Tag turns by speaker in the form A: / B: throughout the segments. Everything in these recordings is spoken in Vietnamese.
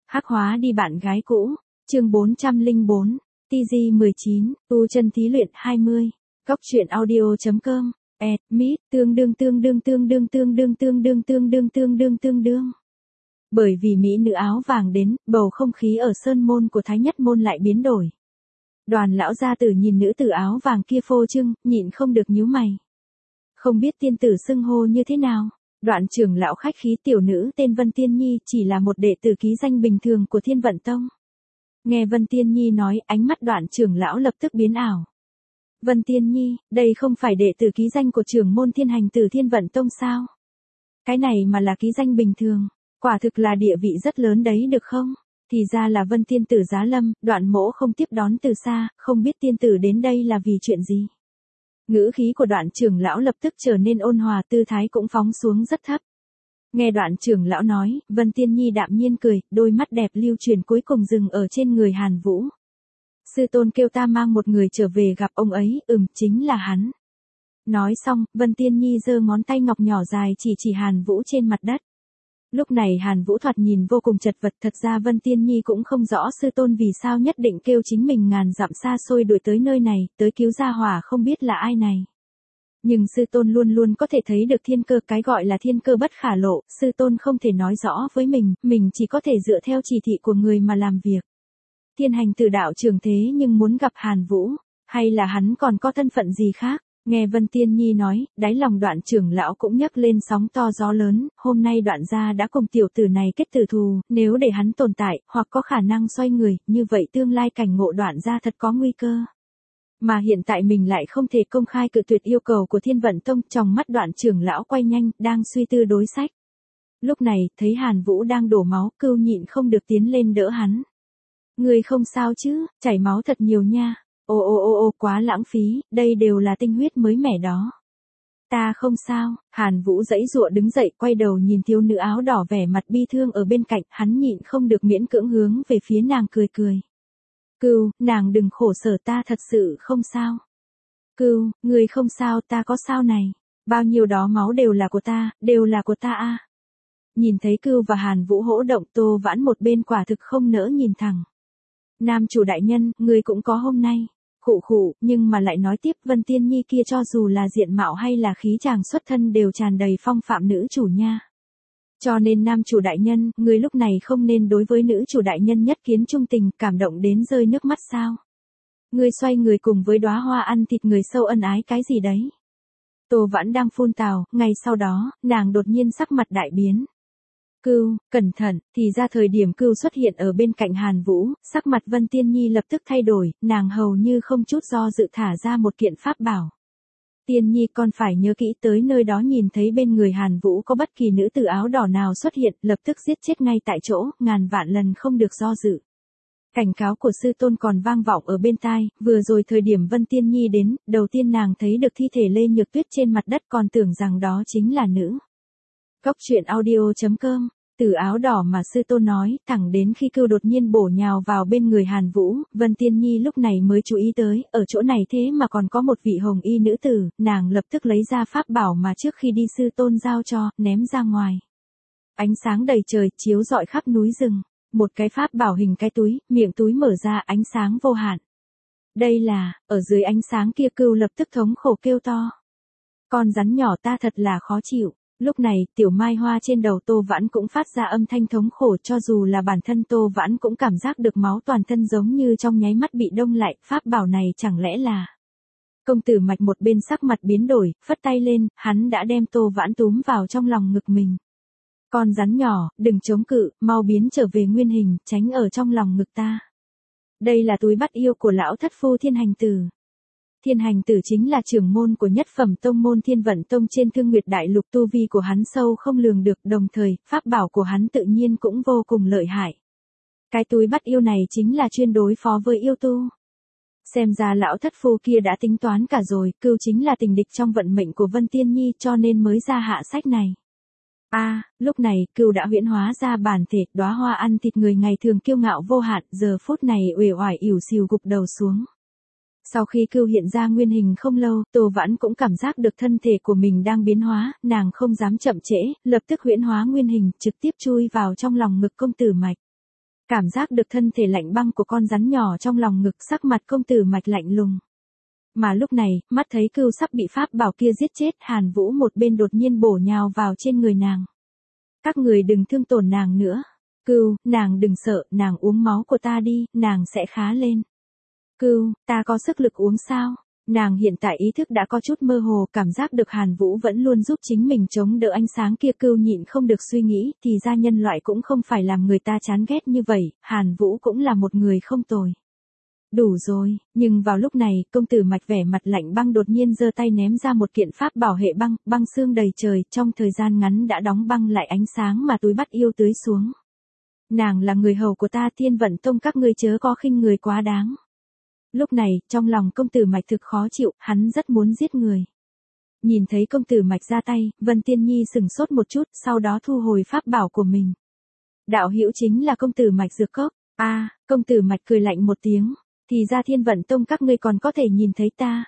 A: Hắc hóa đi bạn gái cũ. Chương 404. TG19, tu chân thí luyện 20. Cóc truyện audio.com. Mít, tương đương. Bởi vì mỹ nữ áo vàng đến, bầu không khí ở sơn môn của Thái Nhất môn lại biến đổi. Đoàn lão gia tử nhìn nữ tử áo vàng kia phô trương, nhịn không được nhíu mày. Không biết tiên tử xưng hô như thế nào. Đoạn trưởng lão khách khí tiểu nữ tên Vân Tiên Nhi chỉ là một đệ tử ký danh bình thường của Thiên Vận Tông. Nghe Vân Tiên Nhi nói, ánh mắt đoạn trưởng lão lập tức biến ảo. Vân Tiên Nhi, đây không phải đệ tử ký danh của trưởng môn Thiên Hành Tử Thiên Vận Tông sao? Cái này mà là ký danh bình thường, quả thực là địa vị rất lớn đấy được không? Thì ra là Vân Tiên Tử giá lâm, Đoạn mỗ không tiếp đón từ xa, không biết tiên tử đến đây là vì chuyện gì. Ngữ khí của Đoạn trưởng lão lập tức trở nên ôn hòa, tư thái cũng phóng xuống rất thấp. Nghe Đoạn trưởng lão nói, Vân Tiên Nhi đạm nhiên cười, đôi mắt đẹp lưu truyền cuối cùng dừng ở trên người Hàn Vũ. Sư tôn kêu ta mang một người trở về gặp ông ấy, chính là hắn. Nói xong, Vân Tiên Nhi giơ ngón tay ngọc nhỏ dài chỉ Hàn Vũ trên mặt đất. Lúc này Hàn Vũ thoạt nhìn vô cùng chật vật, thật ra Vân Tiên Nhi cũng không rõ sư tôn vì sao nhất định kêu chính mình ngàn dặm xa xôi đuổi tới nơi này, tới cứu gia hỏa không biết là ai này. Nhưng sư tôn luôn luôn có thể thấy được thiên cơ, cái gọi là thiên cơ bất khả lộ, sư tôn không thể nói rõ với mình chỉ có thể dựa theo chỉ thị của người mà làm việc. Thiên Hành Tử đạo trưởng thế nhưng muốn gặp Hàn Vũ, hay là hắn còn có thân phận gì khác? Nghe Vân Tiên Nhi nói, đáy lòng Đoạn trưởng lão cũng nhấc lên sóng to gió lớn, hôm nay Đoạn gia đã cùng tiểu tử này kết tử thù, nếu để hắn tồn tại, hoặc có khả năng xoay người, như vậy tương lai cảnh ngộ Đoạn gia thật có nguy cơ. Mà hiện tại mình lại không thể công khai cự tuyệt yêu cầu của Thiên Vận Tông, trong mắt Đoạn trưởng lão quay nhanh, đang suy tư đối sách. Lúc này, thấy Hàn Vũ đang đổ máu, Cưu nhịn không được tiến lên đỡ hắn. Người không sao chứ, chảy máu thật nhiều nha. Ô, quá lãng phí, đây đều là tinh huyết mới mẻ đó. Ta không sao. Hàn Vũ giãy giụa đứng dậy, quay đầu nhìn thiếu nữ áo đỏ vẻ mặt bi thương ở bên cạnh, hắn nhịn không được miễn cưỡng hướng về phía nàng cười. Cưu, nàng đừng khổ sở, ta thật sự không sao. Cưu, người không sao, ta có sao này. Bao nhiêu đó máu đều là của ta à. Nhìn thấy Cưu và Hàn Vũ hỗ động, Tô Vãn một bên quả thực không nỡ nhìn thẳng. Nam chủ đại nhân, người cũng có hôm nay. Khụ, nhưng mà lại nói tiếp, Vân Tiên Nhi kia cho dù là diện mạo hay là khí chàng xuất thân đều tràn đầy phong phạm nữ chủ nha. Cho nên nam chủ đại nhân, người lúc này không nên đối với nữ chủ đại nhân nhất kiến trung tình, cảm động đến rơi nước mắt sao? Người xoay người cùng với đóa hoa ăn thịt người sâu ân ái cái gì đấy? Tô Vãn đang phun tào, ngay sau đó, nàng đột nhiên sắc mặt đại biến. Cưu, cẩn thận, thì ra thời điểm Cưu xuất hiện ở bên cạnh Hàn Vũ, sắc mặt Vân Tiên Nhi lập tức thay đổi, nàng hầu như không chút do dự thả ra một kiện pháp bảo. Tiên Nhi con phải nhớ kỹ, tới nơi đó nhìn thấy bên người Hàn Vũ có bất kỳ nữ tử áo đỏ nào xuất hiện, lập tức giết chết ngay tại chỗ, ngàn vạn lần không được do dự. Cảnh cáo của sư tôn còn vang vọng ở bên tai, vừa rồi thời điểm Vân Tiên Nhi đến, đầu tiên nàng thấy được thi thể Lê Nhược Tuyết trên mặt đất còn tưởng rằng đó chính là nữ. Cóc truyện audio.com. Từ áo đỏ mà sư tôn nói, thẳng đến khi Cưu đột nhiên bổ nhào vào bên người Hàn Vũ, Vân Tiên Nhi lúc này mới chú ý tới, ở chỗ này thế mà còn có một vị hồng y nữ tử, nàng lập tức lấy ra pháp bảo mà trước khi đi sư tôn giao cho, ném ra ngoài. Ánh sáng đầy trời, chiếu rọi khắp núi rừng, một cái pháp bảo hình cái túi, miệng túi mở ra, ánh sáng vô hạn. Đây là, ở dưới ánh sáng kia Cưu lập tức thống khổ kêu to. Con rắn nhỏ ta thật là khó chịu. Lúc này, tiểu mai hoa trên đầu Tô Vãn cũng phát ra âm thanh thống khổ, cho dù là bản thân Tô Vãn cũng cảm giác được máu toàn thân giống như trong nháy mắt bị đông lại, pháp bảo này chẳng lẽ là... Công tử Mạch một bên sắc mặt biến đổi, phất tay lên, hắn đã đem Tô Vãn túm vào trong lòng ngực mình. Con rắn nhỏ, đừng chống cự, mau biến trở về nguyên hình, tránh ở trong lòng ngực ta. Đây là túi bắt yêu của lão thất phu Thiên Hành Tử. Thiên Hành Tử chính là trưởng môn của nhất phẩm tông môn Thiên Vận Tông trên Thương Nguyệt Đại Lục, tu vi của hắn sâu không lường được, đồng thời, pháp bảo của hắn tự nhiên cũng vô cùng lợi hại. Cái túi bắt yêu này chính là chuyên đối phó với yêu tu. Xem ra lão thất phu kia đã tính toán cả rồi, Cưu chính là tình địch trong vận mệnh của Vân Tiên Nhi cho nên mới ra hạ sách này. Lúc này, Cưu đã huyễn hóa ra bản thể, đóa hoa ăn thịt người ngày thường kiêu ngạo vô hạn, giờ phút này uể oải ỉu xìu gục đầu xuống. Sau khi Cưu hiện ra nguyên hình không lâu, Tô Vãn cũng cảm giác được thân thể của mình đang biến hóa, nàng không dám chậm trễ, lập tức huyễn hóa nguyên hình, trực tiếp chui vào trong lòng ngực công tử Mạch. Cảm giác được thân thể lạnh băng của con rắn nhỏ trong lòng ngực, sắc mặt công tử Mạch lạnh lùng. Mà lúc này, mắt thấy Cưu sắp bị pháp bảo kia giết chết, Hàn Vũ một bên đột nhiên bổ nhào vào trên người nàng. Các người đừng thương tổn nàng nữa. Cưu, nàng đừng sợ, nàng uống máu của ta đi, nàng sẽ khá lên. Cưu, ta có sức lực uống sao? Nàng hiện tại ý thức đã có chút mơ hồ, cảm giác được Hàn Vũ vẫn luôn giúp chính mình chống đỡ ánh sáng kia. Cưu nhịn không được suy nghĩ, thì ra nhân loại cũng không phải làm người ta chán ghét như vậy, Hàn Vũ cũng là một người không tồi. Đủ rồi, nhưng vào lúc này, công tử Mạch vẻ mặt lạnh băng đột nhiên giơ tay ném ra một kiện pháp bảo hệ băng, băng xương đầy trời, trong thời gian ngắn đã đóng băng lại ánh sáng mà túi bắt yêu tưới xuống. Nàng là người hầu của ta, Thiên Vận Tông, các ngươi chớ có khinh người quá đáng. Lúc này, trong lòng công tử Mạch thực khó chịu, hắn rất muốn giết người. Nhìn thấy công tử Mạch ra tay, Vân Tiên Nhi sừng sốt một chút, sau đó thu hồi pháp bảo của mình. Đạo hữu chính là công tử Mạch Dược Cốc. Công tử Mạch cười lạnh một tiếng. Thì ra Thiên Vận Tông các ngươi còn có thể nhìn thấy ta.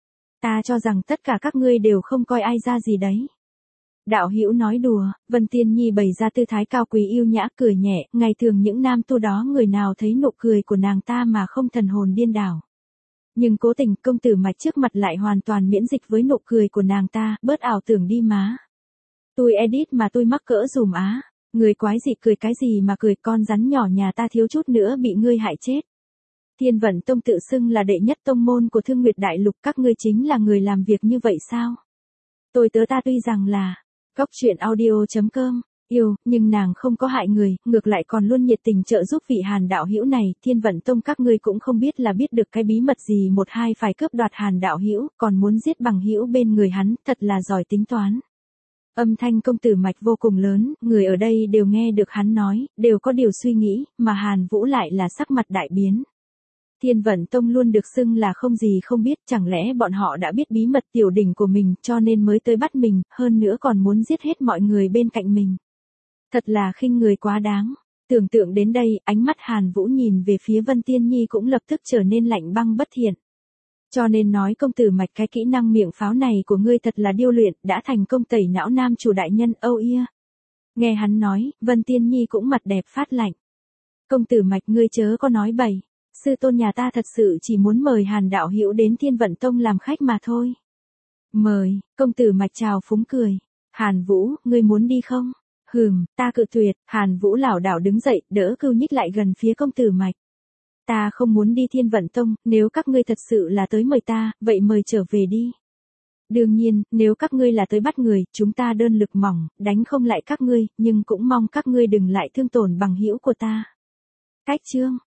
A: Ta cho rằng tất cả các ngươi đều không coi ai ra gì đấy. Đạo hữu nói đùa, Vân Tiên Nhi bày ra tư thái cao quý yêu nhã cười nhẹ, ngày thường những nam tu đó người nào thấy nụ cười của nàng ta mà không thần hồn điên đảo. Nhưng cố tình công tử Mạch trước mặt lại hoàn toàn miễn dịch với nụ cười của nàng ta, bớt ảo tưởng đi má. Tôi edit mà tôi mắc cỡ dùm á, người quái dị cười cái gì mà cười, con rắn nhỏ nhà ta thiếu chút nữa bị ngươi hại chết. Thiên Vận Tông tự xưng là đệ nhất tông môn của Thương Nguyệt Đại Lục, các ngươi chính là người làm việc như vậy sao? Tôi tớ ta tuy rằng là Cốc Truyện Audio.com, yêu, nhưng nàng không có hại người, ngược lại còn luôn nhiệt tình trợ giúp vị Hàn đạo hữu này. Thiên Vận Tông các ngươi cũng không biết là biết được cái bí mật gì, một hai phải cướp đoạt Hàn đạo hữu, còn muốn giết bằng hữu bên người hắn, thật là giỏi tính toán. Âm thanh công tử Mạch vô cùng lớn, người ở đây đều nghe được hắn nói, đều có điều suy nghĩ, mà Hàn Vũ lại là sắc mặt đại biến. Thiên Vận Tông luôn được xưng là không gì không biết, chẳng lẽ bọn họ đã biết bí mật tiểu đỉnh của mình cho nên mới tới bắt mình, hơn nữa còn muốn giết hết mọi người bên cạnh mình. Thật là khinh người quá đáng. Tưởng tượng đến đây, ánh mắt Hàn Vũ nhìn về phía Vân Tiên Nhi cũng lập tức trở nên lạnh băng bất thiện. Cho nên nói công tử Mạch, cái kỹ năng miệng pháo này của ngươi thật là điêu luyện, đã thành công tẩy não nam chủ đại nhân, âu ia. Nghe hắn nói, Vân Tiên Nhi cũng mặt đẹp phát lạnh. Công tử Mạch, ngươi chớ có nói bậy. Sư tôn nhà ta thật sự chỉ muốn mời Hàn đạo hữu đến Thiên Vận Tông làm khách mà thôi. Mời, công tử Mạch chào phúng cười. Hàn Vũ, ngươi muốn đi không? Ta cự tuyệt. Hàn Vũ lảo đảo đứng dậy, đỡ Cưu nhích lại gần phía công tử Mạch. Ta không muốn đi Thiên Vận Tông, nếu các ngươi thật sự là tới mời ta, vậy mời trở về đi. Đương nhiên, nếu các ngươi là tới bắt người, chúng ta đơn lực mỏng, đánh không lại các ngươi, nhưng cũng mong các ngươi đừng lại thương tổn bằng hữu của ta. Cách chương